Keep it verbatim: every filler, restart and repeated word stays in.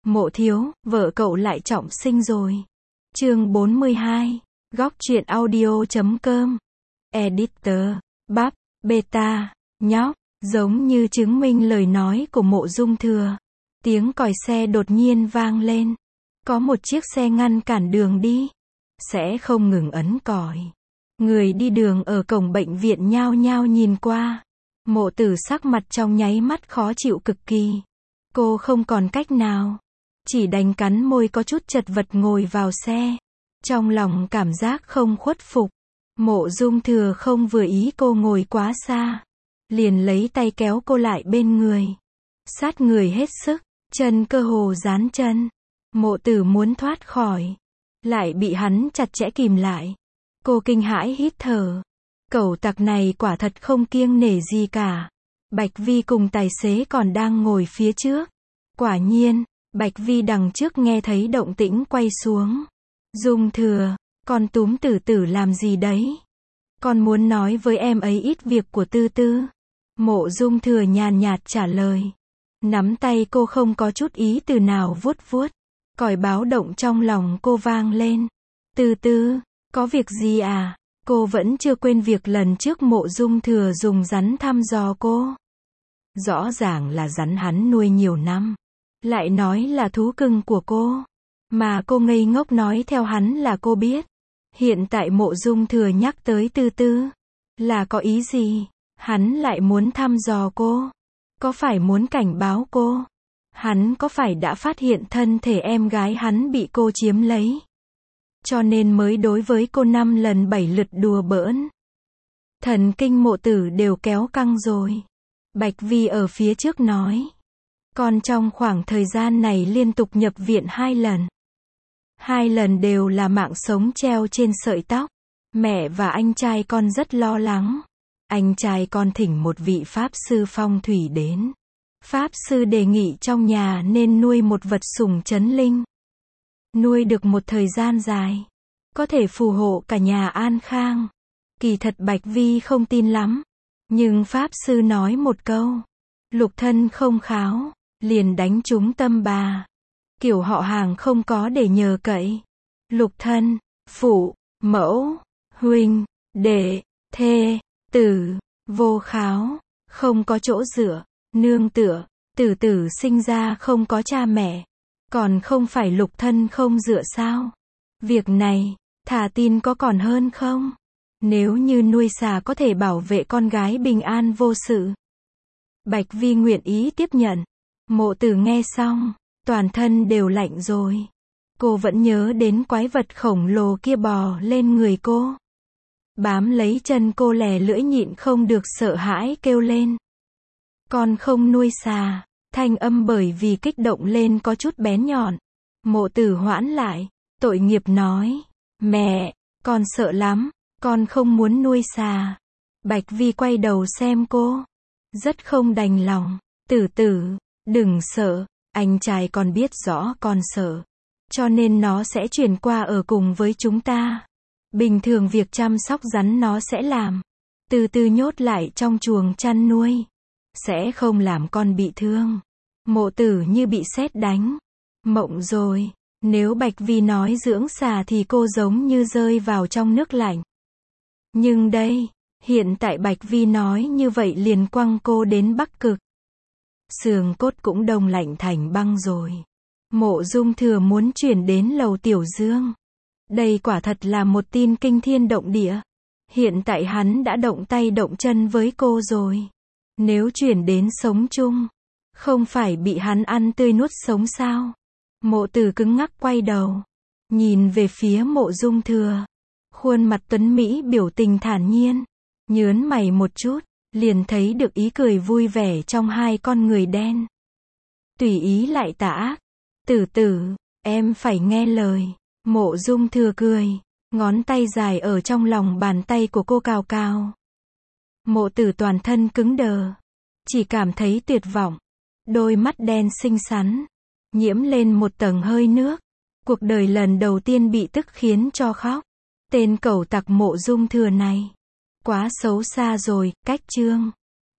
Mộ thiếu, vợ cậu lại trọng sinh rồi. Chương bốn mươi hai. Góc truyện audio chấm com. Editor. Bắp. Beta. Nhóc. Giống như chứng minh lời nói của Mộ Dung Thừa. Tiếng còi xe đột nhiên vang lên. Có một chiếc xe ngăn cản đường đi. Sẽ không ngừng ấn còi. Người đi đường ở cổng bệnh viện nhao nhao nhìn qua. Mộ Tử sắc mặt trong nháy mắt khó chịu cực kỳ. Cô không còn cách nào. Chỉ đành cắn môi có chút chật vật ngồi vào xe. Trong lòng cảm giác không khuất phục. Mộ Dung Thừa không vừa ý cô ngồi quá xa. Liền lấy tay kéo cô lại bên người. Sát người hết sức, chân cơ hồ dán chân. Mộ Tử muốn thoát khỏi. Lại bị hắn chặt chẽ kìm lại. Cô kinh hãi hít thở. Cẩu tặc này quả thật không kiêng nể gì cả. Bạch Vi cùng tài xế còn đang ngồi phía trước. Quả nhiên, Bạch Vi đằng trước nghe thấy động tĩnh quay xuống. Dung Thừa, con túm Tử Tử làm gì đấy? Con muốn nói với em ấy ít việc của Tư Tư. Mộ Dung Thừa nhàn nhạt trả lời. Nắm tay cô không có chút ý từ nào vuốt vuốt. Còi báo động trong lòng cô vang lên. Tư Tư, có việc gì à? Cô vẫn chưa quên việc lần trước Mộ Dung Thừa dùng rắn thăm dò cô. Rõ ràng là rắn hắn nuôi nhiều năm. Lại nói là thú cưng của cô. Mà cô ngây ngốc nói theo hắn là cô biết. Hiện tại Mộ Dung Thừa nhắc tới Tư Tư. Là có ý gì? Hắn lại muốn thăm dò cô. Có phải muốn cảnh báo cô? Hắn có phải đã phát hiện thân thể em gái hắn bị cô chiếm lấy? Cho nên mới đối với cô năm lần bảy lượt đùa bỡn. Thần kinh Mộ Tử đều kéo căng rồi. Bạch Vi ở phía trước nói. Con trong khoảng thời gian này liên tục nhập viện hai lần. Hai lần đều là mạng sống treo trên sợi tóc. Mẹ và anh trai con rất lo lắng. Anh trai con thỉnh một vị pháp sư phong thủy đến. Pháp sư đề nghị trong nhà nên nuôi một vật sủng trấn linh. Nuôi được một thời gian dài. Có thể phù hộ cả nhà an khang. Kỳ thật Bạch Vi không tin lắm. Nhưng pháp sư nói một câu. Lục thân không kháo. Liền đánh trúng tâm bà. Kiểu họ hàng không có để nhờ cậy. Lục thân, phụ, mẫu, huynh, đệ, thê, tử, vô kháo. Không có chỗ dựa, nương tựa. Tử tử sinh ra không có cha mẹ. Còn không phải lục thân không dựa sao? Việc này, thà tin có còn hơn không? Nếu như nuôi xà có thể bảo vệ con gái bình an vô sự. Bạch Vi nguyện ý tiếp nhận. Mộ Tử nghe xong, toàn thân đều lạnh rồi. Cô vẫn nhớ đến quái vật khổng lồ kia bò lên người cô. Bám lấy chân cô lè lưỡi nhịn không được sợ hãi kêu lên. Con không nuôi xà. Thanh âm bởi vì kích động lên có chút bén nhọn. Mộ Tử hoãn lại, tội nghiệp nói. Mẹ, con sợ lắm, con không muốn nuôi xà. Bạch Vi quay đầu xem cô. Rất không đành lòng. Tử Tử, đừng sợ, anh trai con biết rõ con sợ. Cho nên nó sẽ chuyển qua ở cùng với chúng ta. Bình thường việc chăm sóc rắn nó sẽ làm. Từ từ nhốt lại trong chuồng chăn nuôi. Sẽ không làm con bị thương. Mộ Tử như bị sét đánh. Mộng rồi. Nếu Bạch Vi nói dưỡng xà thì cô giống như rơi vào trong nước lạnh. Nhưng đây, hiện tại Bạch Vi nói như vậy liền quăng cô đến Bắc Cực. Xương cốt cũng đông lạnh thành băng rồi. Mộ Dung Thừa muốn chuyển đến lầu Tiểu Dương. Đây quả thật là một tin kinh thiên động địa. Hiện tại hắn đã động tay động chân với cô rồi. Nếu chuyển đến sống chung, không phải bị hắn ăn tươi nuốt sống sao? Mộ Tử cứng ngắc quay đầu, nhìn về phía Mộ Dung Thừa. Khuôn mặt tuấn mỹ biểu tình thản nhiên, nhớn mày một chút, liền thấy được ý cười vui vẻ trong hai con người đen. Tùy ý lại tà ác. Tử Tử, em phải nghe lời. Mộ Dung Thừa cười, ngón tay dài ở trong lòng bàn tay của cô cào cào. Mộ Tử toàn thân cứng đờ, chỉ cảm thấy tuyệt vọng. Đôi mắt đen xinh xắn, nhiễm lên một tầng hơi nước. Cuộc đời lần đầu tiên bị tức khiến cho khóc. Tên cẩu tặc Mộ Dung Thừa này, quá xấu xa rồi, cách chương.